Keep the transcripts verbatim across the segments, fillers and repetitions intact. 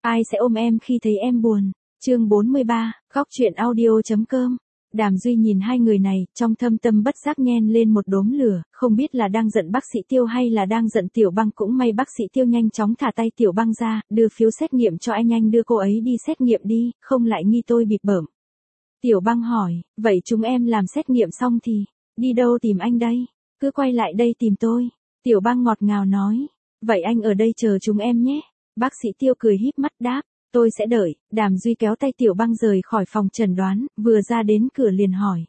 Ai sẽ ôm em khi thấy em buồn? Chương bốn mươi ba, góc truyện audio chấm com. Đàm Duy nhìn hai người này, trong thâm tâm bất giác nhen lên một đốm lửa, không biết là đang giận bác sĩ Tiêu hay là đang giận Tiểu Băng. Cũng may bác sĩ Tiêu nhanh chóng thả tay Tiểu Băng ra, đưa phiếu xét nghiệm cho anh, anh đưa cô ấy đi xét nghiệm đi, không lại nghi tôi bịp bợm. Tiểu Băng hỏi, vậy chúng em làm xét nghiệm xong thì, đi đâu tìm anh đây? Cứ quay lại đây tìm tôi. Tiểu Băng ngọt ngào nói, vậy anh ở đây chờ chúng em nhé. Bác sĩ Tiêu cười híp mắt đáp, tôi sẽ đợi. Đàm Duy kéo tay Tiểu Băng rời khỏi phòng chẩn đoán, vừa ra đến cửa liền hỏi.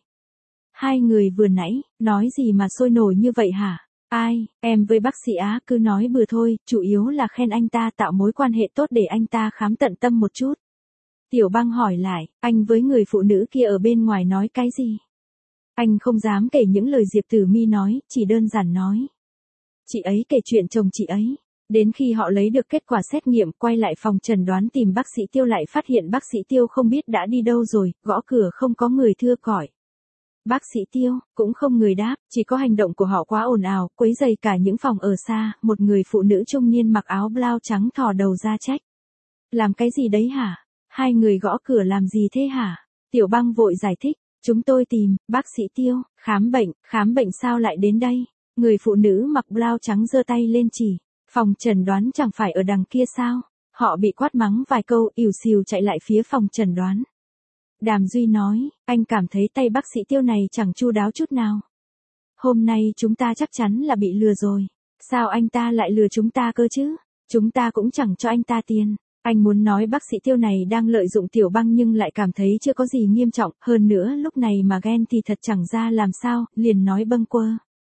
Hai người vừa nãy, nói gì mà sôi nổi như vậy hả? Ai, em với bác sĩ Á cứ nói bừa thôi, chủ yếu là khen anh ta tạo mối quan hệ tốt để anh ta khám tận tâm một chút. Tiểu Băng hỏi lại, anh với người phụ nữ kia ở bên ngoài nói cái gì? Anh không dám kể những lời Diệp Tử Mi nói, chỉ đơn giản nói. Chị ấy kể chuyện chồng chị ấy. Đến khi họ lấy được kết quả xét nghiệm, quay lại phòng chẩn đoán tìm bác sĩ Tiêu lại phát hiện bác sĩ Tiêu không biết đã đi đâu rồi, gõ cửa không có người thưa còi. Bác sĩ Tiêu, cũng không người đáp, chỉ có hành động của họ quá ồn ào, quấy rầy cả những phòng ở xa. Một người phụ nữ trung niên mặc áo blau trắng thò đầu ra trách. Làm cái gì đấy hả? Hai người gõ cửa làm gì thế hả? Tiểu Băng vội giải thích, chúng tôi tìm, bác sĩ Tiêu, khám bệnh, khám bệnh sao lại đến đây? Người phụ nữ mặc blau trắng giơ tay lên chỉ. Phòng chẩn đoán chẳng phải ở đằng kia sao? Họ bị quát mắng vài câu, ỉu xìu chạy lại phía phòng chẩn đoán. Đàm Duy nói, anh cảm thấy tay bác sĩ Tiêu này chẳng chu đáo chút nào. Hôm nay chúng ta chắc chắn là bị lừa rồi. Sao anh ta lại lừa chúng ta cơ chứ? Chúng ta cũng chẳng cho anh ta tiền. Anh muốn nói bác sĩ Tiêu này đang lợi dụng Tiểu Băng nhưng lại cảm thấy chưa có gì nghiêm trọng. Hơn nữa lúc này mà ghen thì thật chẳng ra làm sao, liền nói bâng quơ.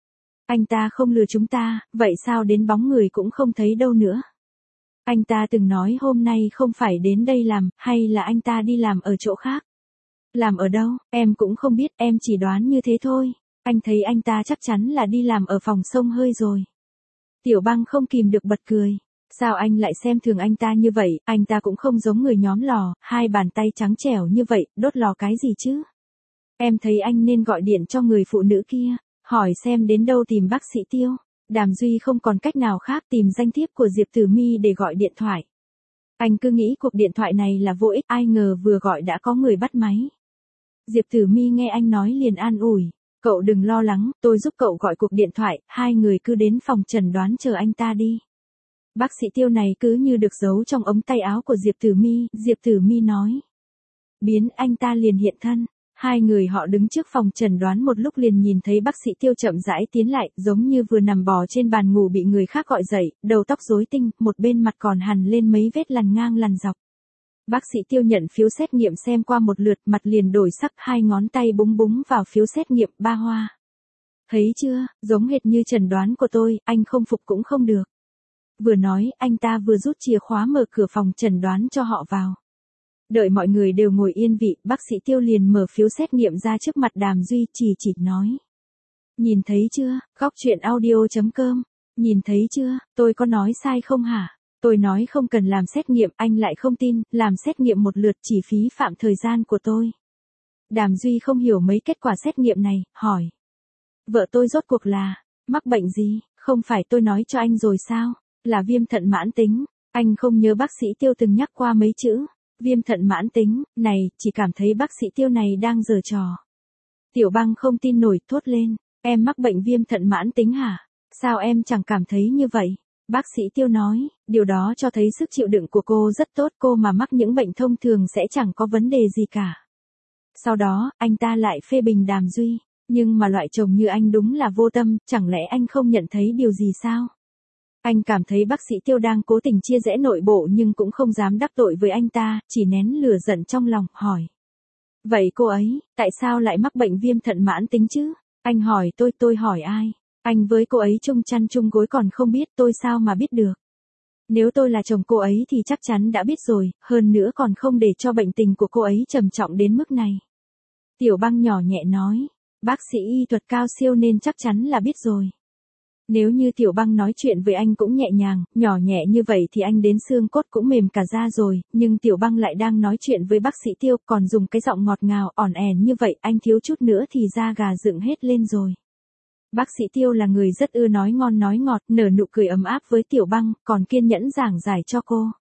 Anh ta không lừa chúng ta, vậy sao đến bóng người cũng không thấy đâu nữa? Anh ta từng nói hôm nay không phải đến đây làm, hay là anh ta đi làm ở chỗ khác? Làm ở đâu, em cũng không biết, em chỉ đoán như thế thôi. Anh thấy anh ta chắc chắn là đi làm ở phòng xông hơi rồi. Tiểu Băng không kìm được bật cười. Sao anh lại xem thường anh ta như vậy, anh ta cũng không giống người nhóm lò, hai bàn tay trắng trẻo như vậy, đốt lò cái gì chứ? Em thấy anh nên gọi điện cho người phụ nữ kia. Hỏi xem đến đâu tìm bác sĩ Tiêu. Đàm Duy không còn cách nào khác tìm danh thiếp của Diệp Tử Mi để gọi điện thoại. Anh cứ nghĩ cuộc điện thoại này là vô ích, ai ngờ vừa gọi đã có người bắt máy. Diệp Tử Mi nghe anh nói liền an ủi. Cậu đừng lo lắng, tôi giúp cậu gọi cuộc điện thoại, hai người cứ đến phòng chẩn đoán chờ anh ta đi. Bác sĩ Tiêu này cứ như được giấu trong ống tay áo của Diệp Tử Mi, Diệp Tử Mi nói. Biến anh ta liền hiện thân. Hai người họ đứng trước phòng chẩn đoán một lúc liền nhìn thấy bác sĩ Tiêu chậm rãi tiến lại, giống như vừa nằm bò trên bàn ngủ bị người khác gọi dậy, đầu tóc rối tinh, một bên mặt còn hằn lên mấy vết lằn ngang lằn dọc. Bác sĩ Tiêu nhận phiếu xét nghiệm xem qua một lượt, mặt liền đổi sắc, hai ngón tay búng búng vào phiếu xét nghiệm, ba hoa. Thấy chưa, giống hệt như chẩn đoán của tôi, anh không phục cũng không được. Vừa nói, anh ta vừa rút chìa khóa mở cửa phòng chẩn đoán cho họ vào. Đợi mọi người đều ngồi yên vị, bác sĩ Tiêu liền mở phiếu xét nghiệm ra trước mặt Đàm Duy, chỉ chỉ nói. Nhìn thấy chưa, góc truyện audio chấm com, nhìn thấy chưa, tôi có nói sai không hả? Tôi nói không cần làm xét nghiệm, anh lại không tin, làm xét nghiệm một lượt chỉ phí phạm thời gian của tôi. Đàm Duy không hiểu mấy kết quả xét nghiệm này, hỏi. Vợ tôi rốt cuộc là, mắc bệnh gì, không phải tôi nói cho anh rồi sao, là viêm thận mãn tính, anh không nhớ bác sĩ Tiêu từng nhắc qua mấy chữ. Viêm thận mãn tính, này, chỉ cảm thấy bác sĩ Tiêu này đang giở trò. Tiểu Băng không tin nổi, thốt lên, em mắc bệnh viêm thận mãn tính hả? Sao em chẳng cảm thấy như vậy? Bác sĩ Tiêu nói, điều đó cho thấy sức chịu đựng của cô rất tốt, cô mà mắc những bệnh thông thường sẽ chẳng có vấn đề gì cả. Sau đó, anh ta lại phê bình Đàm Duy, nhưng mà loại chồng như anh đúng là vô tâm, chẳng lẽ anh không nhận thấy điều gì sao? Anh cảm thấy bác sĩ Tiêu đang cố tình chia rẽ nội bộ nhưng cũng không dám đắc tội với anh ta, chỉ nén lửa giận trong lòng, hỏi. Vậy cô ấy, tại sao lại mắc bệnh viêm thận mãn tính chứ? Anh hỏi tôi, tôi hỏi ai? Anh với cô ấy chung chăn chung gối còn không biết, tôi sao mà biết được? Nếu tôi là chồng cô ấy thì chắc chắn đã biết rồi, hơn nữa còn không để cho bệnh tình của cô ấy trầm trọng đến mức này. Tiểu Băng nhỏ nhẹ nói, bác sĩ y thuật cao siêu nên chắc chắn là biết rồi. Nếu như Tiểu Băng nói chuyện với anh cũng nhẹ nhàng, nhỏ nhẹ như vậy thì anh đến xương cốt cũng mềm cả da rồi, nhưng Tiểu Băng lại đang nói chuyện với bác sĩ Tiêu còn dùng cái giọng ngọt ngào, ỏn ẻn như vậy, anh thiếu chút nữa thì da gà dựng hết lên rồi. Bác sĩ Tiêu là người rất ưa nói ngon nói ngọt, nở nụ cười ấm áp với Tiểu Băng, còn kiên nhẫn giảng giải cho cô.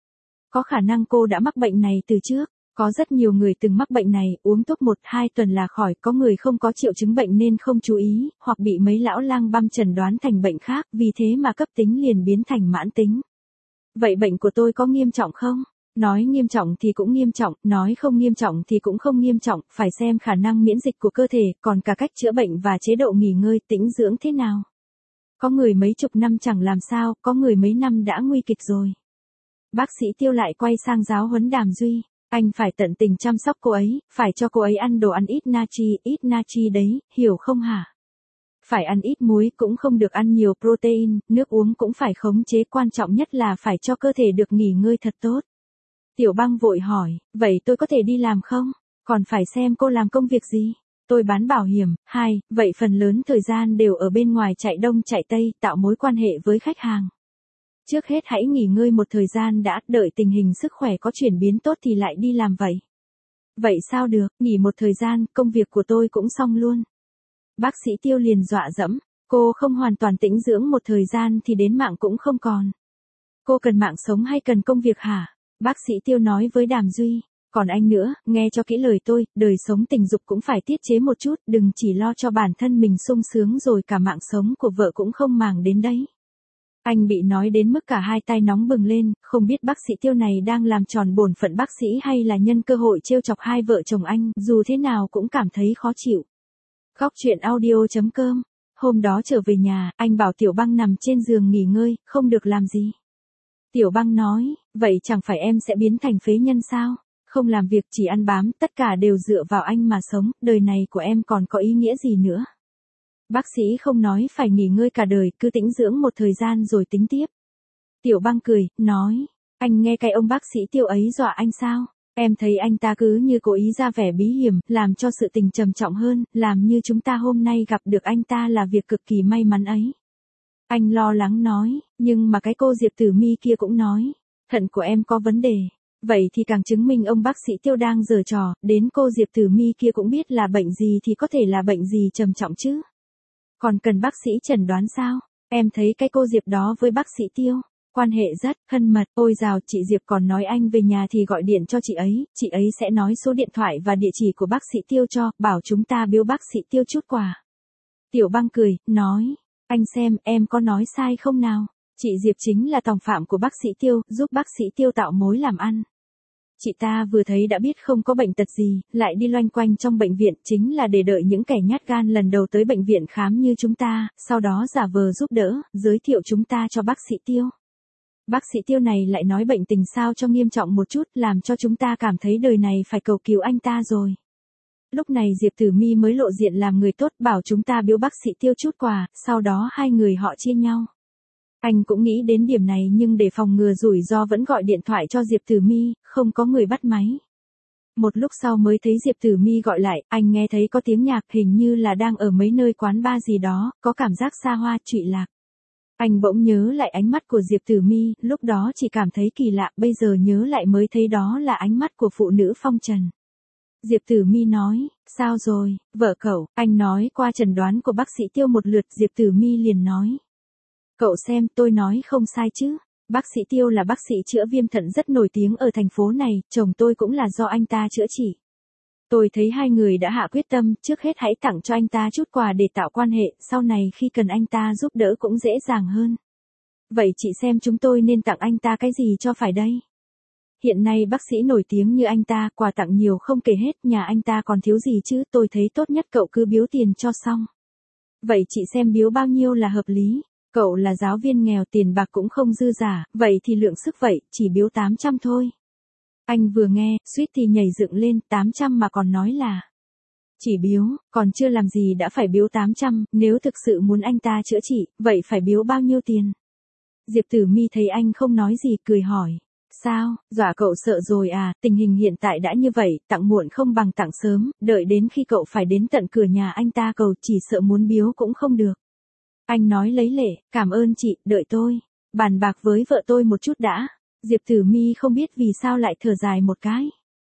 Có khả năng cô đã mắc bệnh này từ trước. Có rất nhiều người từng mắc bệnh này, uống thuốc một hai tuần là khỏi, có người không có triệu chứng bệnh nên không chú ý, hoặc bị mấy lão lang băm chẩn đoán thành bệnh khác, vì thế mà cấp tính liền biến thành mãn tính. Vậy bệnh của tôi có nghiêm trọng không? Nói nghiêm trọng thì cũng nghiêm trọng, nói không nghiêm trọng thì cũng không nghiêm trọng, phải xem khả năng miễn dịch của cơ thể, còn cả cách chữa bệnh và chế độ nghỉ ngơi, tĩnh dưỡng thế nào. Có người mấy chục năm chẳng làm sao, có người mấy năm đã nguy kịch rồi. Bác sĩ Tiêu lại quay sang giáo huấn Đàm Duy. Anh phải tận tình chăm sóc cô ấy, phải cho cô ấy ăn đồ ăn ít natri, ít natri đấy, hiểu không hả? Phải ăn ít muối, cũng không được ăn nhiều protein, nước uống cũng phải khống chế, quan trọng nhất là phải cho cơ thể được nghỉ ngơi thật tốt. Tiểu Băng vội hỏi, vậy tôi có thể đi làm không? Còn phải xem cô làm công việc gì? Tôi bán bảo hiểm. Hai, vậy phần lớn thời gian đều ở bên ngoài chạy đông chạy tây, tạo mối quan hệ với khách hàng. Trước hết hãy nghỉ ngơi một thời gian đã, đợi tình hình sức khỏe có chuyển biến tốt thì lại đi làm vậy. Vậy sao được, nghỉ một thời gian, công việc của tôi cũng xong luôn. Bác sĩ Tiêu liền dọa dẫm, cô không hoàn toàn tĩnh dưỡng một thời gian thì đến mạng cũng không còn. Cô cần mạng sống hay cần công việc hả? Bác sĩ Tiêu nói với Đàm Duy, còn anh nữa, nghe cho kỹ lời tôi, đời sống tình dục cũng phải tiết chế một chút, đừng chỉ lo cho bản thân mình sung sướng rồi cả mạng sống của vợ cũng không màng đến đấy. Anh bị nói đến mức cả hai tay nóng bừng lên, không biết bác sĩ Tiêu này đang làm tròn bổn phận bác sĩ hay là nhân cơ hội trêu chọc hai vợ chồng anh, dù thế nào cũng cảm thấy khó chịu. Góc truyện audio chấm com. Hôm đó trở về nhà, anh bảo Tiểu Băng nằm trên giường nghỉ ngơi, không được làm gì. Tiểu Băng nói, vậy chẳng phải em sẽ biến thành phế nhân sao? Không làm việc chỉ ăn bám, tất cả đều dựa vào anh mà sống, đời này của em còn có ý nghĩa gì nữa? Bác sĩ không nói phải nghỉ ngơi cả đời, cứ tĩnh dưỡng một thời gian rồi tính tiếp. Tiểu Băng cười, nói, anh nghe cái ông bác sĩ Tiêu ấy dọa anh sao? Em thấy anh ta cứ như cố ý ra vẻ bí hiểm, làm cho sự tình trầm trọng hơn, làm như chúng ta hôm nay gặp được anh ta là việc cực kỳ may mắn ấy. Anh lo lắng nói, nhưng mà cái cô Diệp Tử Mi kia cũng nói, thận của em có vấn đề. Vậy thì càng chứng minh ông bác sĩ Tiêu đang giở trò, đến cô Diệp Tử Mi kia cũng biết là bệnh gì thì có thể là bệnh gì trầm trọng chứ. Còn cần bác sĩ chẩn đoán sao? Em thấy cái cô Diệp đó với bác sĩ Tiêu, quan hệ rất thân mật. Ôi dào, chị Diệp còn nói anh về nhà thì gọi điện cho chị ấy, chị ấy sẽ nói số điện thoại và địa chỉ của bác sĩ Tiêu cho, bảo chúng ta biếu bác sĩ Tiêu chút quà. Tiểu Băng cười, nói, anh xem em có nói sai không nào? Chị Diệp chính là tòng phạm của bác sĩ Tiêu, giúp bác sĩ Tiêu tạo mối làm ăn. Chị ta vừa thấy đã biết không có bệnh tật gì, lại đi loanh quanh trong bệnh viện, chính là để đợi những kẻ nhát gan lần đầu tới bệnh viện khám như chúng ta, sau đó giả vờ giúp đỡ, giới thiệu chúng ta cho bác sĩ Tiêu. Bác sĩ Tiêu này lại nói bệnh tình sao cho nghiêm trọng một chút, làm cho chúng ta cảm thấy đời này phải cầu cứu anh ta rồi. Lúc này Diệp Tử Mi mới lộ diện làm người tốt, bảo chúng ta biếu bác sĩ Tiêu chút quà, sau đó hai người họ chia nhau. Anh cũng nghĩ đến điểm này nhưng để phòng ngừa rủi ro vẫn gọi điện thoại cho Diệp Tử Mi, không có người bắt máy. Một lúc sau mới thấy Diệp Tử Mi gọi lại, anh nghe thấy có tiếng nhạc, hình như là đang ở mấy nơi quán bar gì đó, có cảm giác xa hoa, trụy lạc. Anh bỗng nhớ lại ánh mắt của Diệp Tử Mi, lúc đó chỉ cảm thấy kỳ lạ, bây giờ nhớ lại mới thấy đó là ánh mắt của phụ nữ phong trần. Diệp Tử Mi nói, sao rồi, vợ cậu? Anh nói qua chẩn đoán của bác sĩ Tiêu một lượt, Diệp Tử Mi liền nói. Cậu xem, tôi nói không sai chứ. Bác sĩ Tiêu là bác sĩ chữa viêm thận rất nổi tiếng ở thành phố này, chồng tôi cũng là do anh ta chữa trị. Tôi thấy hai người đã hạ quyết tâm, trước hết hãy tặng cho anh ta chút quà để tạo quan hệ, sau này khi cần anh ta giúp đỡ cũng dễ dàng hơn. Vậy chị xem chúng tôi nên tặng anh ta cái gì cho phải đây? Hiện nay bác sĩ nổi tiếng như anh ta, quà tặng nhiều không kể hết, nhà anh ta còn thiếu gì chứ, tôi thấy tốt nhất cậu cứ biếu tiền cho xong. Vậy chị xem biếu bao nhiêu là hợp lý? Cậu là giáo viên nghèo, tiền bạc cũng không dư giả, vậy thì lượng sức vậy, chỉ biếu tám trăm thôi. Anh vừa nghe, suýt thì nhảy dựng lên, tám trăm mà còn nói là chỉ biếu, còn chưa làm gì đã phải biếu tám trăm, nếu thực sự muốn anh ta chữa trị, vậy phải biếu bao nhiêu tiền? Diệp Tử Mi thấy anh không nói gì, cười hỏi, sao, dọa cậu sợ rồi à, tình hình hiện tại đã như vậy, tặng muộn không bằng tặng sớm, đợi đến khi cậu phải đến tận cửa nhà anh ta cầu, chỉ sợ muốn biếu cũng không được. Anh nói lấy lệ, cảm ơn chị, đợi tôi bàn bạc với vợ tôi một chút đã. Diệp Tử Mi không biết vì sao lại thở dài một cái.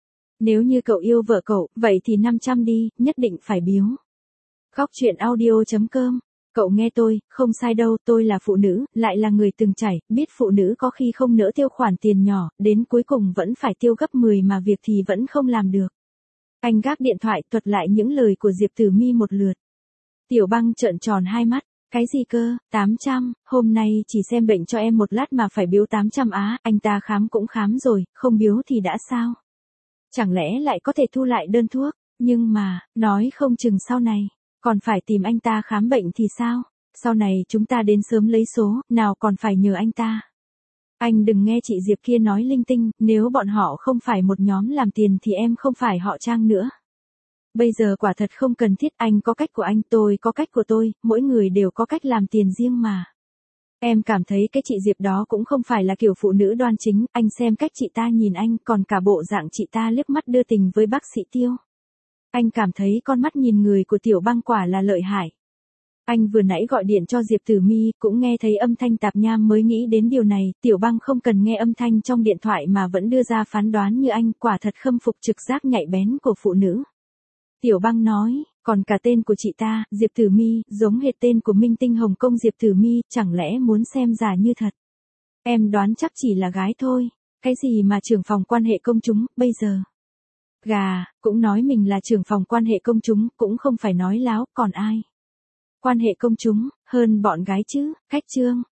Nếu như cậu yêu vợ cậu, vậy thì năm trăm đi, nhất định phải biếu. Góc truyện audio chấm com Cậu nghe tôi, không sai đâu, tôi là phụ nữ, lại là người từng trải, biết phụ nữ có khi không nỡ tiêu khoản tiền nhỏ, đến cuối cùng vẫn phải tiêu gấp mười mà việc thì vẫn không làm được. Anh gác điện thoại thuật lại những lời của Diệp Tử Mi một lượt. Tiểu Băng trợn tròn hai mắt. Cái gì cơ, tám trăm, hôm nay chỉ xem bệnh cho em một lát mà phải biếu tám trăm á, anh ta khám cũng khám rồi, không biếu thì đã sao? Chẳng lẽ lại có thể thu lại đơn thuốc, nhưng mà, nói không chừng sau này, còn phải tìm anh ta khám bệnh thì sao? Sau này chúng ta đến sớm lấy số, nào còn phải nhờ anh ta. Anh đừng nghe chị Diệp kia nói linh tinh, nếu bọn họ không phải một nhóm làm tiền thì em không phải họ Trang nữa. Bây giờ quả thật không cần thiết, anh có cách của anh, tôi có cách của tôi, mỗi người đều có cách làm tiền riêng mà. Em cảm thấy cái chị Diệp đó cũng không phải là kiểu phụ nữ đoan chính, anh xem cách chị ta nhìn anh, còn cả bộ dạng chị ta liếc mắt đưa tình với bác sĩ Tiêu. Anh cảm thấy con mắt nhìn người của Tiểu Băng quả là lợi hại. Anh vừa nãy gọi điện cho Diệp Tử Mi, cũng nghe thấy âm thanh tạp nham mới nghĩ đến điều này, Tiểu Băng không cần nghe âm thanh trong điện thoại mà vẫn đưa ra phán đoán như anh, quả thật khâm phục trực giác nhạy bén của phụ nữ. Tiểu Băng nói, còn cả tên của chị ta, Diệp Tử Mi, giống hệt tên của minh tinh Hồng Kông Diệp Tử Mi, chẳng lẽ muốn xem giả như thật. Em đoán chắc chỉ là gái thôi, cái gì mà trưởng phòng quan hệ công chúng, bây giờ. Gà, cũng nói mình là trưởng phòng quan hệ công chúng, cũng không phải nói láo, còn ai. Quan hệ công chúng, hơn bọn gái chứ, cách trương.